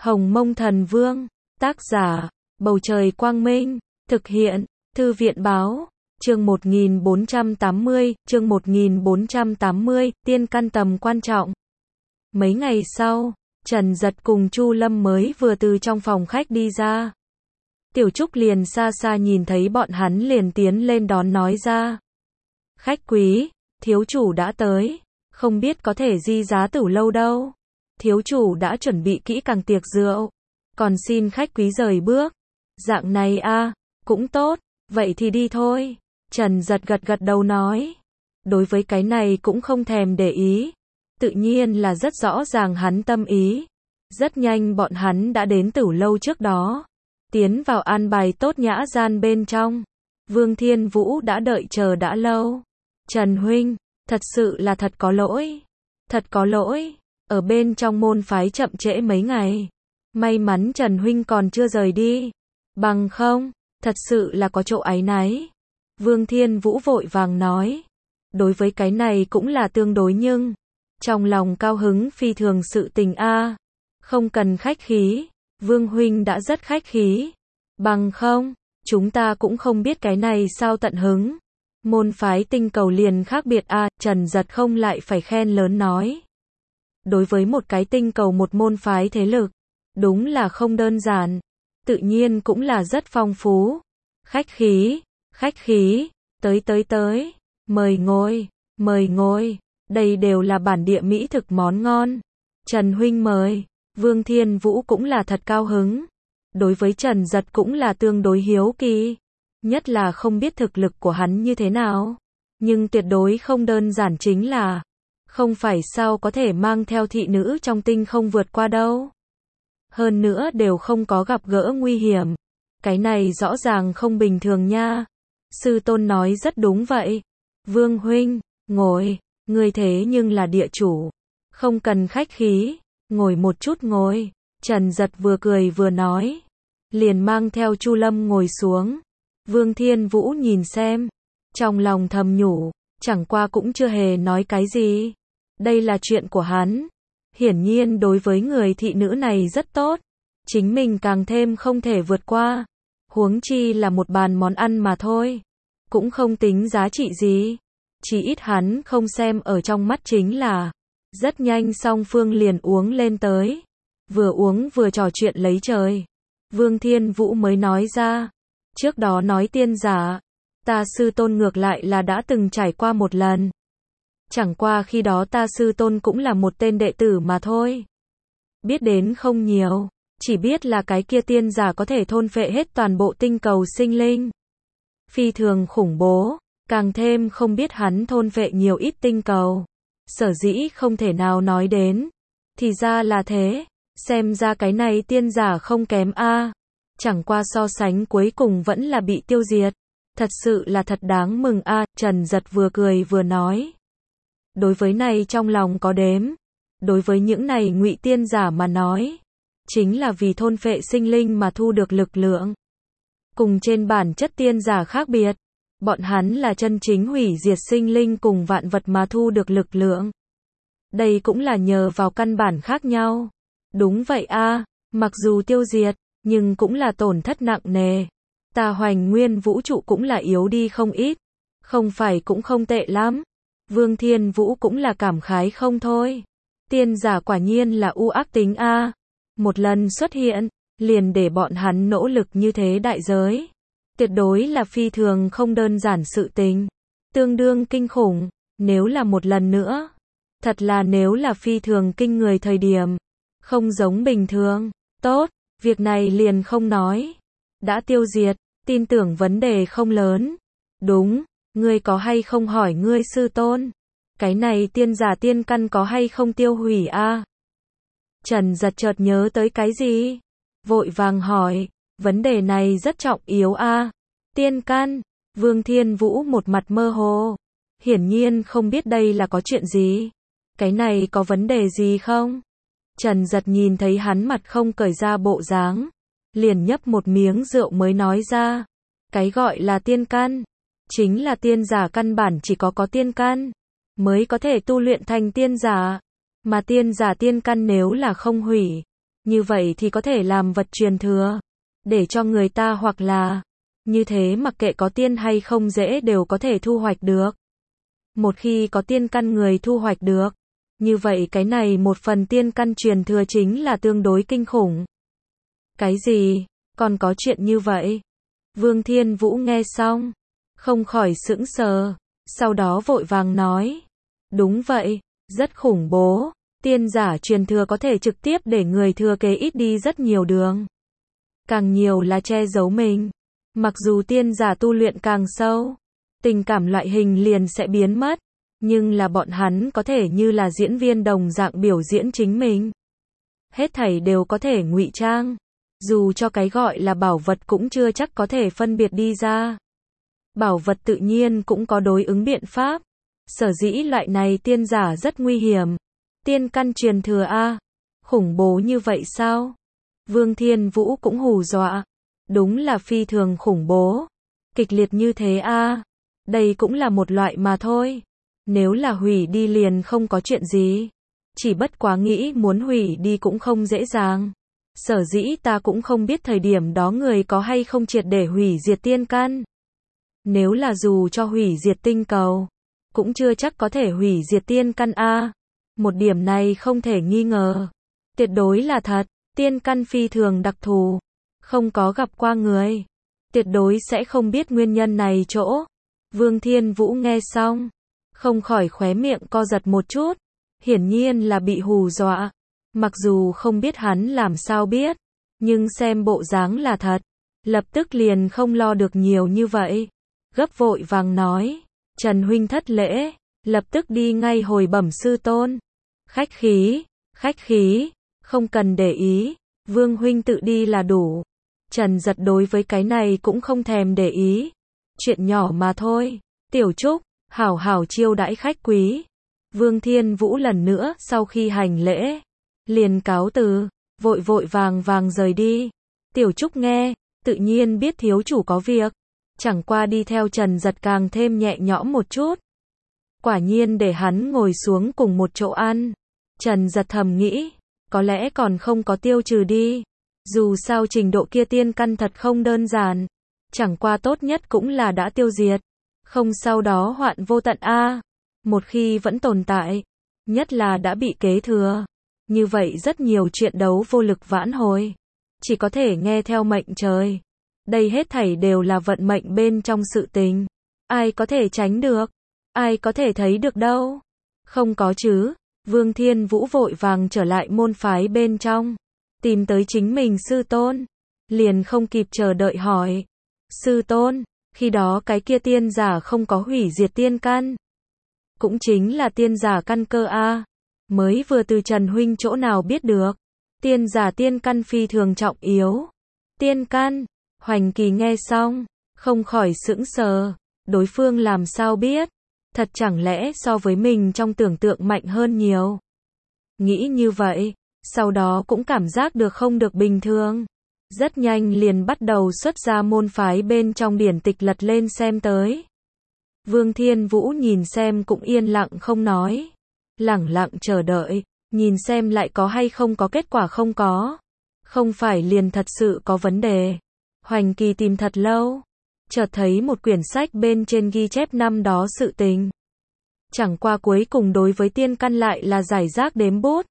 Hồng Mông Thần Vương, tác giả, Bầu Trời Quang Minh, thực hiện, Thư viện Báo, chương 1480, tiên căn tầm quan trọng. Mấy ngày sau, Trần Dật cùng Chu Lâm mới vừa từ trong phòng khách đi ra. Tiểu Trúc liền xa xa nhìn thấy bọn hắn liền tiến lên đón nói ra. Khách quý, thiếu chủ đã tới, không biết có thể di giá Tử lâu đâu. Thiếu chủ đã chuẩn bị kỹ càng tiệc rượu, còn xin khách quý rời bước. Dạng này a, cũng tốt, vậy thì đi thôi. Trần Dật gật gật đầu nói. Đối với cái này cũng không thèm để ý, tự nhiên là rất rõ ràng hắn tâm ý. Rất nhanh bọn hắn đã đến Tử lâu trước đó, tiến vào an bài tốt nhã gian bên trong. Vương Thiên Vũ đã đợi chờ đã lâu. Trần huynh, thật sự là thật có lỗi. Thật có lỗi, ở bên trong môn phái chậm trễ mấy ngày. May mắn Trần huynh còn chưa rời đi. Bằng không, thật sự là có chỗ áy náy. Vương Thiên Vũ vội vàng nói. Đối với cái này cũng là tương đối nhưng trong lòng cao hứng phi thường sự tình a. Không cần khách khí, Vương huynh đã rất khách khí. Bằng không, chúng ta cũng không biết cái này sao tận hứng. Môn phái tinh cầu liền khác biệt a, Trần Dật không lại phải khen lớn nói. Đối với một cái tinh cầu một môn phái thế lực, đúng là không đơn giản, tự nhiên cũng là rất phong phú. Khách khí, tới, mời ngồi, đây đều là bản địa mỹ thực món ngon. Trần huynh mời. Vương Thiên Vũ cũng là thật cao hứng. Đối với Trần Dật cũng là tương đối hiếu kỳ. Nhất là không biết thực lực của hắn như thế nào. Nhưng tuyệt đối không đơn giản chính là không phải sao có thể mang theo thị nữ trong tinh không vượt qua đâu. Hơn nữa đều không có gặp gỡ nguy hiểm. Cái này rõ ràng không bình thường nha. Sư tôn nói rất đúng vậy. Vương huynh, ngồi, người thế nhưng là địa chủ. Không cần khách khí, ngồi một chút ngồi. Trần Dật vừa cười vừa nói. Liền mang theo Chu Lâm ngồi xuống. Vương Thiên Vũ nhìn xem. Trong lòng thầm nhủ, chẳng qua cũng chưa hề nói cái gì. Đây là chuyện của hắn. Hiển nhiên đối với người thị nữ này rất tốt. Chính mình càng thêm không thể vượt qua. Huống chi là một bàn món ăn mà thôi. Cũng không tính giá trị gì. Chỉ ít hắn không xem ở trong mắt chính là. Rất nhanh song phương liền uống lên tới. Vừa uống vừa trò chuyện lấy trời. Vương Thiên Vũ mới nói ra. Trước đó nói tiên giả. Ta sư tôn ngược lại là đã từng trải qua một lần. Chẳng qua khi đó ta sư tôn cũng là một tên đệ tử mà thôi. Biết đến không nhiều. Chỉ biết là cái kia tiên giả có thể thôn phệ hết toàn bộ tinh cầu sinh linh. Phi thường khủng bố. Càng thêm không biết hắn thôn phệ nhiều ít tinh cầu. Sở dĩ không thể nào nói đến. Thì ra là thế. Xem ra cái này tiên giả không kém a. Chẳng qua so sánh cuối cùng vẫn là bị tiêu diệt. Thật sự là thật đáng mừng a. Trần Dật vừa cười vừa nói. Đối với này trong lòng có đếm. Đối với những này ngụy tiên giả mà nói. Chính là vì thôn phệ sinh linh mà thu được lực lượng. Cùng trên bản chất tiên giả khác biệt. Bọn hắn là chân chính hủy diệt sinh linh cùng vạn vật mà thu được lực lượng. Đây cũng là nhờ vào căn bản khác nhau. Đúng vậy a, mặc dù tiêu diệt, nhưng cũng là tổn thất nặng nề. Ta Hoành Nguyên vũ trụ cũng là yếu đi không ít. Không phải cũng không tệ lắm. Vương Thiên Vũ cũng là cảm khái không thôi. Tiên giả quả nhiên là u ác tính a. Một lần xuất hiện, liền để bọn hắn nỗ lực như thế đại giới. Tuyệt đối là phi thường không đơn giản sự tình. Tương đương kinh khủng, nếu là một lần nữa. Thật là nếu là phi thường kinh người thời điểm. Không giống bình thường. Tốt, việc này liền không nói. Đã tiêu diệt, tin tưởng vấn đề không lớn. Đúng, ngươi có hay không hỏi ngươi sư tôn. Cái này tiên giả tiên căn có hay không tiêu hủy a? Trần Dật chợt nhớ tới cái gì? Vội vàng hỏi, vấn đề này rất trọng yếu a. Tiên căn, Vương Thiên Vũ một mặt mơ hồ. Hiển nhiên không biết đây là có chuyện gì. Cái này có vấn đề gì không? Trần Dật nhìn thấy hắn mặt không cởi ra bộ dáng. Liền nhấp một miếng rượu mới nói ra. Cái gọi là tiên căn. Chính là tiên giả căn bản chỉ có tiên căn. Mới có thể tu luyện thành tiên giả. Mà tiên giả tiên căn nếu là không hủy. Như vậy thì có thể làm vật truyền thừa, để cho người ta hoặc là, như thế mặc kệ có tiên hay không dễ đều có thể thu hoạch được. Một khi có tiên căn người thu hoạch được, như vậy cái này một phần tiên căn truyền thừa chính là tương đối kinh khủng. Cái gì? Còn có chuyện như vậy? Vương Thiên Vũ nghe xong, không khỏi sững sờ, sau đó vội vàng nói. Đúng vậy, rất khủng bố. Tiên giả truyền thừa có thể trực tiếp để người thừa kế ít đi rất nhiều đường. Càng nhiều là che giấu mình. Mặc dù tiên giả tu luyện càng sâu, tình cảm loại hình liền sẽ biến mất, nhưng là bọn hắn có thể như là diễn viên đồng dạng biểu diễn chính mình. Hết thảy đều có thể ngụy trang, dù cho cái gọi là bảo vật cũng chưa chắc có thể phân biệt đi ra. Bảo vật tự nhiên cũng có đối ứng biện pháp. Sở dĩ loại này tiên giả rất nguy hiểm. Tiên căn truyền thừa a, khủng bố như vậy sao? Vương Thiên Vũ cũng hù dọa. Đúng là phi thường khủng bố. Kịch liệt như thế a. Đây cũng là một loại mà thôi. Nếu là hủy đi liền không có chuyện gì. Chỉ bất quá nghĩ muốn hủy đi cũng không dễ dàng. Sở dĩ ta cũng không biết thời điểm đó người có hay không triệt để hủy diệt tiên căn. Nếu là dù cho hủy diệt tinh cầu, cũng chưa chắc có thể hủy diệt tiên căn a. Một điểm này không thể nghi ngờ. Tuyệt đối là thật, tiên căn phi thường đặc thù. Không có gặp qua người, tuyệt đối sẽ không biết nguyên nhân này chỗ. Vương Thiên Vũ nghe xong, không khỏi khóe miệng co giật một chút. Hiển nhiên là bị hù dọa. Mặc dù không biết hắn làm sao biết, nhưng xem bộ dáng là thật. Lập tức liền không lo được nhiều như vậy. Gấp vội vàng nói, Trần huynh thất lễ, lập tức đi ngay hồi bẩm sư tôn. Khách khí, không cần để ý, Vương huynh tự đi là đủ. Trần Giật đối với cái này cũng không thèm để ý. Chuyện nhỏ mà thôi. Tiểu Trúc, hảo hảo chiêu đãi khách quý. Vương Thiên Vũ lần nữa sau khi hành lễ, liền cáo từ, vội vàng rời đi. Tiểu Trúc nghe, tự nhiên biết thiếu chủ có việc. Chẳng qua đi theo Trần Giật càng thêm nhẹ nhõm một chút. Quả nhiên để hắn ngồi xuống cùng một chỗ ăn. Trần Giật thầm nghĩ, có lẽ còn không có tiêu trừ đi. Dù sao trình độ kia tiên căn thật không đơn giản. Chẳng qua tốt nhất cũng là đã tiêu diệt. Không sau đó hoạn vô tận a. Một khi vẫn tồn tại, nhất là đã bị kế thừa. Như vậy rất nhiều chuyện đấu vô lực vãn hồi. Chỉ có thể nghe theo mệnh trời. Đây hết thảy đều là vận mệnh bên trong sự tình. Ai có thể tránh được? Ai có thể thấy được đâu? Không có chứ. Vương Thiên Vũ vội vàng trở lại môn phái bên trong. Tìm tới chính mình sư tôn. Liền không kịp chờ đợi hỏi. Sư tôn, khi đó cái kia tiên giả không có hủy diệt tiên căn. Cũng chính là tiên giả căn cơ a. Mới vừa từ Trần huynh chỗ nào biết được. Tiên giả tiên căn phi thường trọng yếu. Tiên căn. Hoành Kỳ nghe xong, không khỏi sững sờ. Đối phương làm sao biết? Thật chẳng lẽ so với mình trong tưởng tượng mạnh hơn nhiều? Nghĩ như vậy, sau đó cũng cảm giác được không được bình thường. Rất nhanh liền bắt đầu xuất ra môn phái bên trong điển tịch lật lên xem tới. Vương Thiên Vũ nhìn xem cũng yên lặng không nói. Lẳng lặng chờ đợi, nhìn xem lại có hay không có kết quả không có. Không phải liền thật sự có vấn đề. Hoành Kỳ tìm thật lâu, chợt thấy một quyển sách bên trên ghi chép năm đó sự tình. Chẳng qua cuối cùng đối với tiên căn lại là giải rác đếm bút.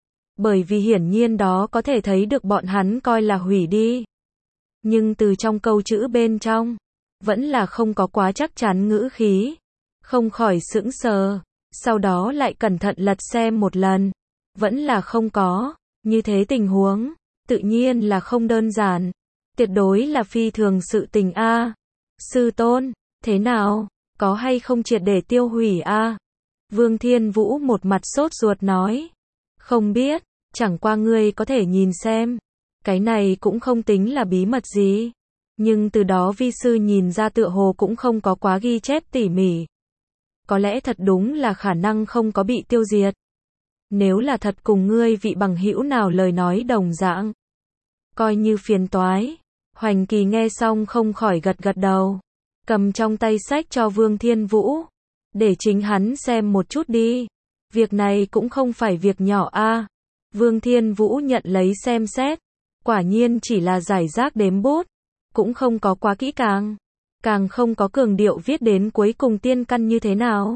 Bởi vì hiển nhiên đó có thể thấy được bọn hắn coi là hủy đi. Nhưng từ trong câu chữ bên trong, vẫn là không có quá chắc chắn ngữ khí. Không khỏi sững sờ, sau đó lại cẩn thận lật xem một lần. Vẫn là không có, như thế tình huống, tự nhiên là không đơn giản. Tuyệt đối là phi thường sự tình a. Sư tôn, thế nào, có hay không triệt để tiêu hủy a? Vương Thiên Vũ một mặt sốt ruột nói. Không biết, chẳng qua ngươi có thể nhìn xem. Cái này cũng không tính là bí mật gì. Nhưng từ đó vi sư nhìn ra tựa hồ cũng không có quá ghi chép tỉ mỉ. Có lẽ thật đúng là khả năng không có bị tiêu diệt. Nếu là thật cùng ngươi vị bằng hữu nào lời nói đồng dạng, coi như phiền toái. Hoành Kỳ nghe xong không khỏi gật gật đầu. Cầm trong tay sách cho Vương Thiên Vũ. Để chính hắn xem một chút đi. Việc này cũng không phải việc nhỏ a. Vương Thiên Vũ nhận lấy xem xét. Quả nhiên chỉ là giải rác đếm bút. Cũng không có quá kỹ càng. Càng không có cường điệu viết đến cuối cùng tiên căn như thế nào.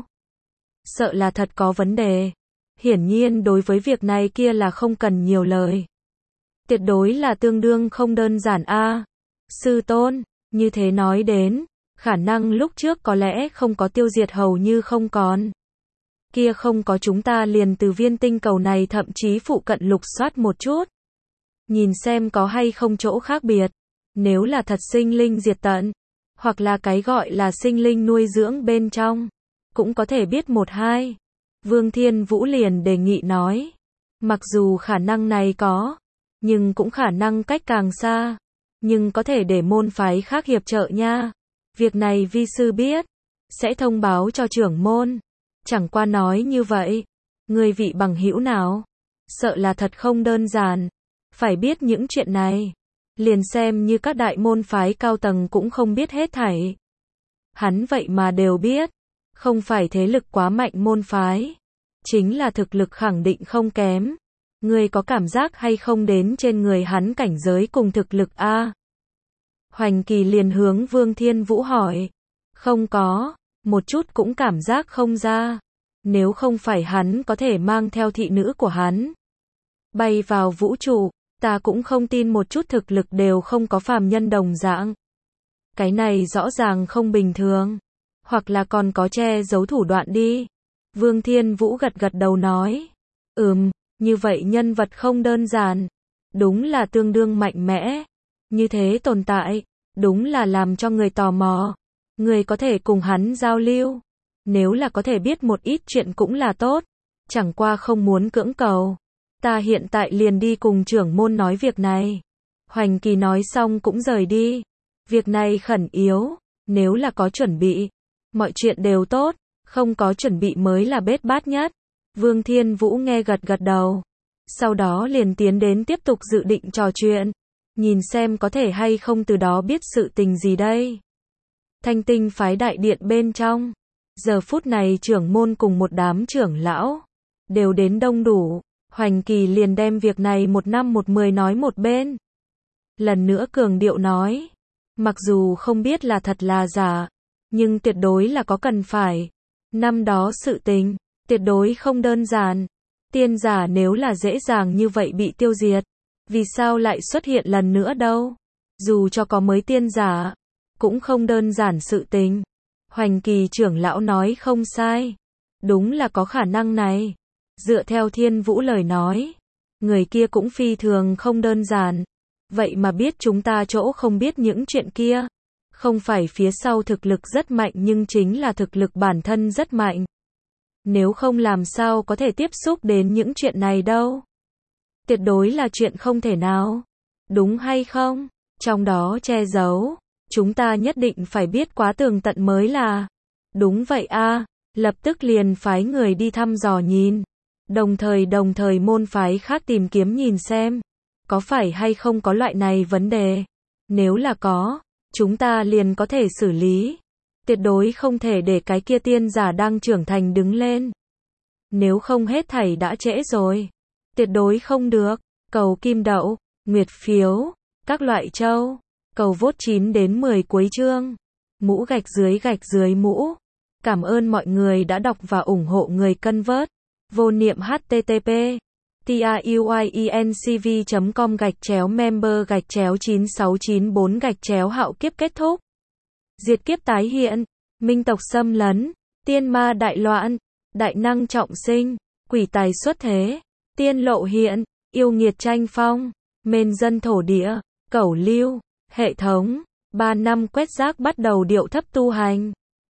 Sợ là thật có vấn đề. Hiển nhiên đối với việc này kia là không cần nhiều lời. Tuyệt đối là tương đương không đơn giản a. Sư tôn, như thế nói đến, khả năng lúc trước có lẽ không có tiêu diệt hầu như không còn. Kia không có chúng ta liền từ viên tinh cầu này thậm chí phụ cận lục soát một chút. Nhìn xem có hay không chỗ khác biệt. Nếu là thật sinh linh diệt tận, hoặc là cái gọi là sinh linh nuôi dưỡng bên trong, cũng có thể biết một hai. Vương Thiên Vũ liền đề nghị nói. Mặc dù khả năng này có, nhưng cũng khả năng cách càng xa. Nhưng có thể để môn phái khác hiệp trợ nha. Việc này vi sư biết, sẽ thông báo cho trưởng môn. Chẳng qua nói như vậy, người vị bằng hữu nào, sợ là thật không đơn giản. Phải biết những chuyện này, liền xem như các đại môn phái cao tầng cũng không biết hết thảy. Hắn vậy mà đều biết, không phải thế lực quá mạnh môn phái, chính là thực lực khẳng định không kém. Người có cảm giác hay không đến trên người hắn cảnh giới cùng thực lực a? Hoành Kỳ liền hướng Vương Thiên Vũ hỏi. Không có, một chút cũng cảm giác không ra. Nếu không phải hắn có thể mang theo thị nữ của hắn bay vào vũ trụ, ta cũng không tin một chút thực lực đều không có phàm nhân đồng dạng. Cái này rõ ràng không bình thường. Hoặc là còn có che giấu thủ đoạn đi. Vương Thiên Vũ gật gật đầu nói. Như vậy nhân vật không đơn giản. Đúng là tương đương mạnh mẽ. Như thế tồn tại, đúng là làm cho người tò mò. Người có thể cùng hắn giao lưu. Nếu là có thể biết một ít chuyện cũng là tốt. Chẳng qua không muốn cưỡng cầu. Ta hiện tại liền đi cùng trưởng môn nói việc này. Hoành Kỳ nói xong cũng rời đi. Việc này khẩn yếu. Nếu là có chuẩn bị, mọi chuyện đều tốt. Không có chuẩn bị mới là bết bát nhất. Vương Thiên Vũ nghe gật gật đầu. Sau đó liền tiến đến tiếp tục dự định trò chuyện. Nhìn xem có thể hay không từ đó biết sự tình gì đây. Thanh Tinh phái đại điện bên trong. Giờ phút này trưởng môn cùng một đám trưởng lão đều đến đông đủ. Hoành Kỳ liền đem việc này 1/10 nói một bên. Lần nữa cường điệu nói. Mặc dù không biết là thật là giả, nhưng tuyệt đối là có cần phải. Năm đó sự tình, tuyệt đối không đơn giản. Tiên giả nếu là dễ dàng như vậy bị tiêu diệt, vì sao lại xuất hiện lần nữa đâu? Dù cho có mới tiên giả, cũng không đơn giản sự tình. Hoành Kỳ trưởng lão nói không sai. Đúng là có khả năng này. Dựa theo Thiên Vũ lời nói, người kia cũng phi thường không đơn giản. Vậy mà biết chúng ta chỗ không biết những chuyện kia. Không phải phía sau thực lực rất mạnh nhưng chính là thực lực bản thân rất mạnh. Nếu không làm sao có thể tiếp xúc đến những chuyện này đâu. Tuyệt đối là chuyện không thể nào. Đúng hay không? Trong đó che giấu. Chúng ta nhất định phải biết quá tường tận mới là. Đúng vậy a. Lập tức liền phái người đi thăm dò nhìn. Đồng thời môn phái khác tìm kiếm nhìn xem. Có phải hay không có loại này vấn đề. Nếu là có, chúng ta liền có thể xử lý. Tuyệt đối không thể để cái kia tiên giả đang trưởng thành đứng lên. Nếu không hết thảy đã trễ rồi. Tuyệt đối không được. Cầu kim đậu, nguyệt phiếu, các loại châu. Cầu vote 9 đến 10 cuối chương. Mũ gạch dưới mũ. Cảm ơn mọi người đã đọc và ủng hộ người cân vớt. Vô niệm http truyencv.com/member/9694 hạo kiếp kết thúc. Diệt kiếp tái hiện, minh tộc xâm lấn, tiên ma đại loạn, đại năng trọng sinh, quỷ tài xuất thế, tiên lộ hiện, yêu nghiệt tranh phong, mền dân thổ địa, cẩu lưu, hệ thống, 3 năm quét rác bắt đầu điệu thấp tu hành.